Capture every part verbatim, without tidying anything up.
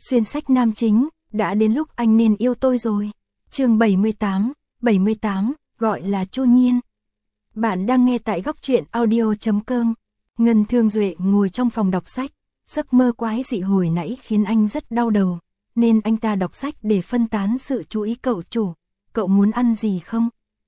Xuyên sách nam chính, đã đến lúc anh nên yêu tôi rồi. Chương bảy mươi tám, bảy mươi tám, gọi là Chu Nhiên. Bạn đang nghe tại góc truyện audio chấm com. Ngân Thương Duệ ngồi trong phòng đọc sách, giấc mơ quái dị hồi nãy khiến anh rất đau đầu, nên anh ta đọc sách để phân tán sự chú ý. Cậu chủ, cậu muốn ăn gì không?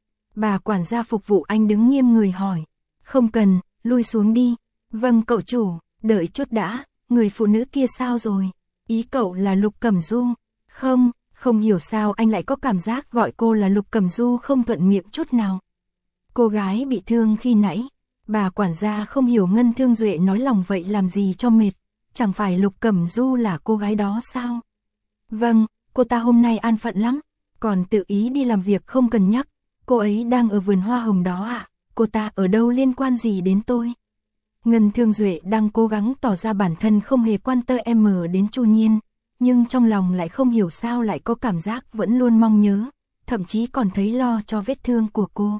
Bà quản gia phục vụ anh đứng nghiêm người hỏi. Không cần, lui xuống đi. Vâng cậu chủ, đợi chút đã, người phụ nữ kia sao rồi? Ý cậu là Lục Cẩm Du? Không, không hiểu sao anh lại có cảm giác gọi cô là Lục Cẩm Du không thuận miệng chút nào. Cô gái bị thương khi nãy, bà quản gia không hiểu Ngân Thương Duệ nói lòng vậy làm gì cho mệt, chẳng phải Lục Cẩm Du là cô gái đó sao? Vâng, cô ta hôm nay an phận lắm, còn tự ý đi làm việc không cần nhắc, cô ấy đang ở vườn hoa hồng đó ạ, à? Cô ta ở đâu liên quan gì đến tôi? Ngân Thương Duệ đang cố gắng tỏ ra bản thân không hề quan tâm đến Chu Nhiên, nhưng trong lòng lại không hiểu sao lại có cảm giác vẫn luôn mong nhớ, thậm chí còn thấy lo cho vết thương của cô.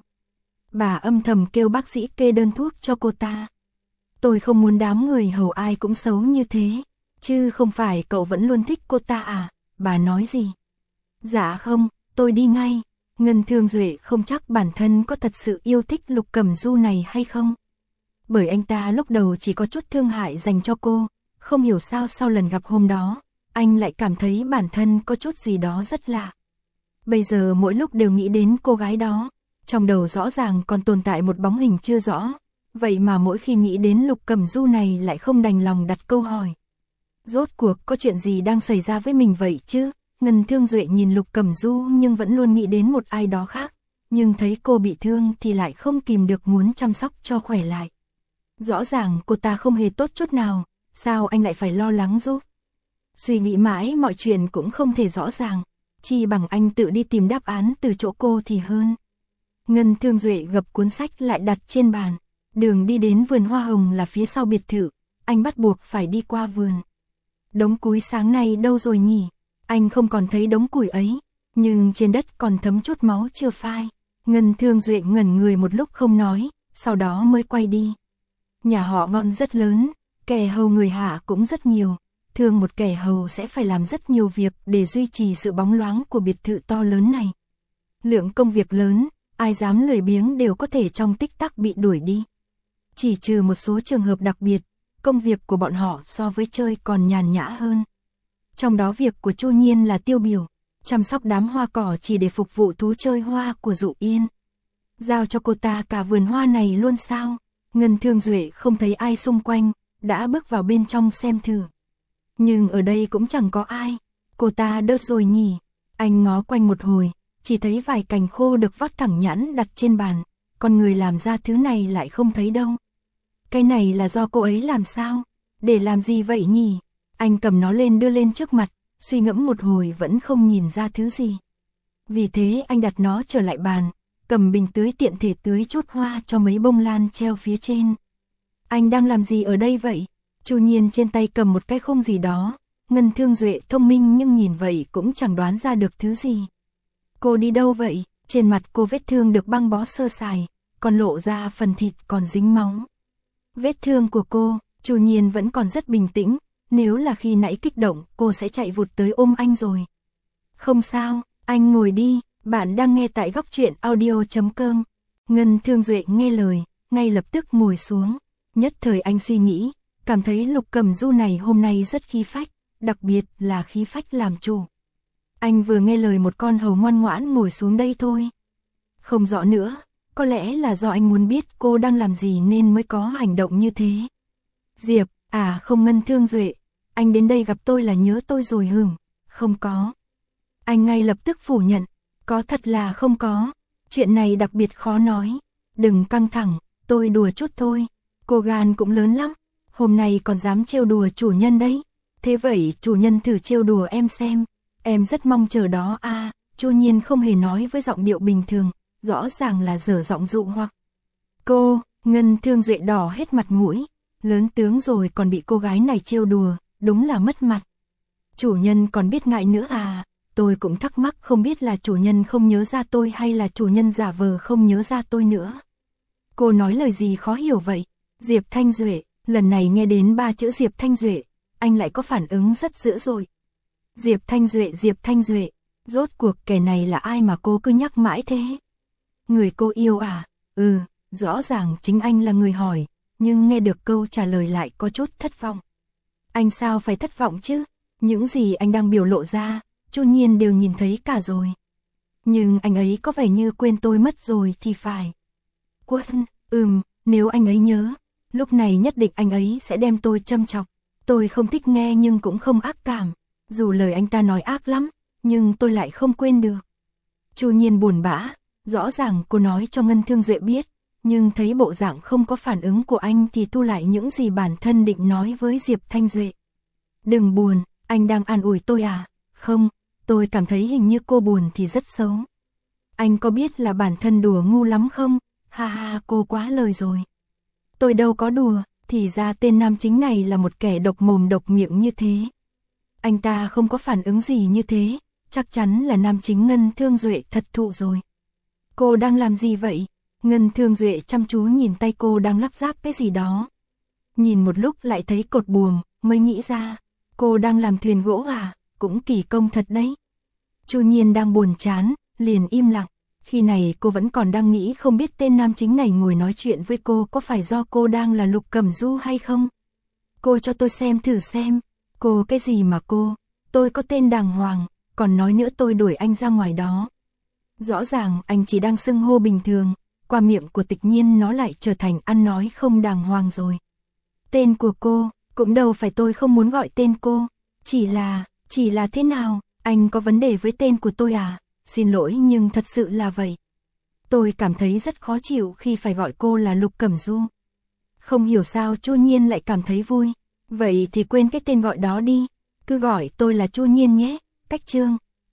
Bà âm thầm kêu bác sĩ kê đơn thuốc cho cô ta. Tôi không muốn đám người hầu ai cũng xấu như thế, chứ không phải cậu vẫn luôn thích cô ta à? Bà nói gì? Dạ không, tôi đi ngay. Ngân Thương Duệ không chắc bản thân có thật sự yêu thích Lục Cẩm Du này hay không. Bởi anh ta lúc đầu chỉ có chút thương hại dành cho cô, không hiểu sao sau lần gặp hôm đó, anh lại cảm thấy bản thân có chút gì đó rất lạ. Bây giờ mỗi lúc đều nghĩ đến cô gái đó, trong đầu rõ ràng còn tồn tại một bóng hình chưa rõ, vậy mà mỗi khi nghĩ đến Lục Cẩm Du này lại không đành lòng đặt câu hỏi. Rốt cuộc có chuyện gì đang xảy ra với mình vậy chứ? Ngân Thương Duệ nhìn Lục Cẩm Du nhưng vẫn luôn nghĩ đến một ai đó khác, nhưng thấy cô bị thương thì lại không kìm được muốn chăm sóc cho khỏe lại. Rõ ràng cô ta không hề tốt chút nào, sao anh lại phải lo lắng giúp? Suy nghĩ mãi mọi chuyện cũng không thể rõ ràng, chi bằng anh tự đi tìm đáp án từ chỗ cô thì hơn. Ngân Thương Duệ gập cuốn sách lại đặt trên bàn, đường đi đến vườn hoa hồng là phía sau biệt thự, anh bắt buộc phải đi qua vườn. Đống củi sáng nay đâu rồi nhỉ? Anh không còn thấy đống củi ấy, nhưng trên đất còn thấm chút máu chưa phai. Ngân Thương Duệ ngẩn người một lúc không nói, sau đó mới quay đi. Nhà họ Ngọn rất lớn, kẻ hầu người hạ cũng rất nhiều, thường một kẻ hầu sẽ phải làm rất nhiều việc để duy trì sự bóng loáng của biệt thự to lớn này. Lượng công việc lớn, ai dám lười biếng đều có thể trong tích tắc bị đuổi đi. Chỉ trừ một số trường hợp đặc biệt, công việc của bọn họ so với chơi còn nhàn nhã hơn. Trong đó việc của Chu Nhiên là tiêu biểu, chăm sóc đám hoa cỏ chỉ để phục vụ thú chơi hoa của Dụ Yên. Giao cho cô ta cả vườn hoa này luôn sao? Ngân Thương Duệ không thấy ai xung quanh, đã bước vào bên trong xem thử. Nhưng ở đây cũng chẳng có ai, cô ta đớt rồi nhỉ? Anh ngó quanh một hồi, chỉ thấy vài cành khô được vót thẳng nhẵn đặt trên bàn, con người làm ra thứ này lại không thấy đâu. Cái này là do cô ấy làm sao? Để làm gì vậy nhỉ? Anh cầm nó lên đưa lên trước mặt, suy ngẫm một hồi vẫn không nhìn ra thứ gì. Vì thế anh đặt nó trở lại bàn, cầm bình tưới tiện thể tưới chút hoa cho mấy bông lan treo phía trên. Anh đang làm gì ở đây vậy? Chu Nhiên trên tay cầm một cái khung gì đó, Ngân Thương Duệ thông minh nhưng nhìn vậy cũng chẳng đoán ra được thứ gì. Cô đi đâu vậy? Trên mặt cô vết thương được băng bó sơ sài, còn lộ ra phần thịt còn dính máu. Vết thương của cô, Chu Nhiên vẫn còn rất bình tĩnh, nếu là khi nãy kích động cô sẽ chạy vụt tới ôm anh rồi. Không sao, anh ngồi đi, bạn đang nghe tại góc truyện audio chấm com. Ngân Thương Duệ nghe lời, ngay lập tức ngồi xuống, nhất thời anh suy nghĩ, cảm thấy Lục Cẩm Du này hôm nay rất khí phách, đặc biệt là khí phách làm chủ. Anh vừa nghe lời một con hầu ngoan ngoãn ngồi xuống đây thôi. Không rõ nữa, có lẽ là do anh muốn biết cô đang làm gì nên mới có hành động như thế. Diệp, à không Ngân Thương Duệ, anh đến đây gặp tôi là nhớ tôi rồi hừm, không có. Anh ngay lập tức phủ nhận, có thật là không có, chuyện này đặc biệt khó nói, đừng căng thẳng, tôi đùa chút thôi, cô gan cũng lớn lắm, hôm nay còn dám trêu đùa chủ nhân đấy, thế vậy chủ nhân thử trêu đùa em xem, em rất mong chờ đó a. À, Chu Nhiên không hề nói với giọng điệu bình thường, rõ ràng là dở giọng dụ hoặc. Cô, Ngân Thương Duệ đỏ hết mặt mũi, lớn tướng rồi còn bị cô gái này trêu đùa, đúng là mất mặt. Chủ nhân còn biết ngại nữa à, tôi cũng thắc mắc không biết là chủ nhân không nhớ ra tôi hay là chủ nhân giả vờ không nhớ ra tôi nữa. Cô nói lời gì khó hiểu vậy? Diệp Thanh Duệ, lần này nghe đến ba chữ Diệp Thanh Duệ, anh lại có phản ứng rất dữ dội. Diệp Thanh Duệ, Diệp Thanh Duệ, rốt cuộc kẻ này là ai mà cô cứ nhắc mãi thế? Người cô yêu à? Ừ, rõ ràng chính anh là người hỏi, nhưng nghe được câu trả lời lại có chút thất vọng. Anh sao phải thất vọng chứ? Những gì anh đang biểu lộ ra, Chu Nhiên đều nhìn thấy cả rồi. Nhưng anh ấy có vẻ như quên tôi mất rồi thì phải. Quân, ừm, nếu anh ấy nhớ, lúc này nhất định anh ấy sẽ đem tôi châm chọc. Tôi không thích nghe nhưng cũng không ác cảm. Dù lời anh ta nói ác lắm, nhưng tôi lại không quên được. Chu Nhiên buồn bã, rõ ràng cô nói cho Ngân Thương Duệ biết, nhưng thấy bộ dạng không có phản ứng của anh thì thu lại những gì bản thân định nói với Diệp Thanh Duệ. Đừng buồn, anh đang an ủi tôi à? Không, tôi cảm thấy hình như cô buồn thì rất xấu. Anh có biết là bản thân đùa ngu lắm không? Ha ha, cô quá lời rồi. Tôi đâu có đùa, thì ra tên nam chính này là một kẻ độc mồm độc miệng như thế. Anh ta không có phản ứng gì như thế, chắc chắn là nam chính Ngân Thương Duệ thật thụ rồi. Cô đang làm gì vậy? Ngân Thương Duệ chăm chú nhìn tay cô đang lắp ráp cái gì đó. Nhìn một lúc lại thấy cột buồm, mới nghĩ ra, cô đang làm thuyền gỗ à, cũng kỳ công thật đấy. Chu Nhiên đang buồn chán, liền im lặng. Khi này cô vẫn còn đang nghĩ không biết tên nam chính này ngồi nói chuyện với cô có phải do cô đang là Lục Cẩm Du hay không. Cô cho tôi xem thử xem. Cô cái gì mà cô, tôi có tên đàng hoàng, còn nói nữa tôi đuổi anh ra ngoài đó. Rõ ràng anh chỉ đang xưng hô bình thường, qua miệng của Tịch Nhiên nó lại trở thành ăn nói không đàng hoàng rồi. Tên của cô, cũng đâu phải tôi không muốn gọi tên cô, chỉ là, chỉ là thế nào, anh có vấn đề với tên của tôi à? Xin lỗi nhưng thật sự là vậy. Tôi cảm thấy rất khó chịu khi phải gọi cô là Lục Cẩm Du. Không hiểu sao Chu Nhiên lại cảm thấy vui. Vậy thì quên cái tên gọi đó đi, cứ gọi tôi là Chu Nhiên nhé. Cách chương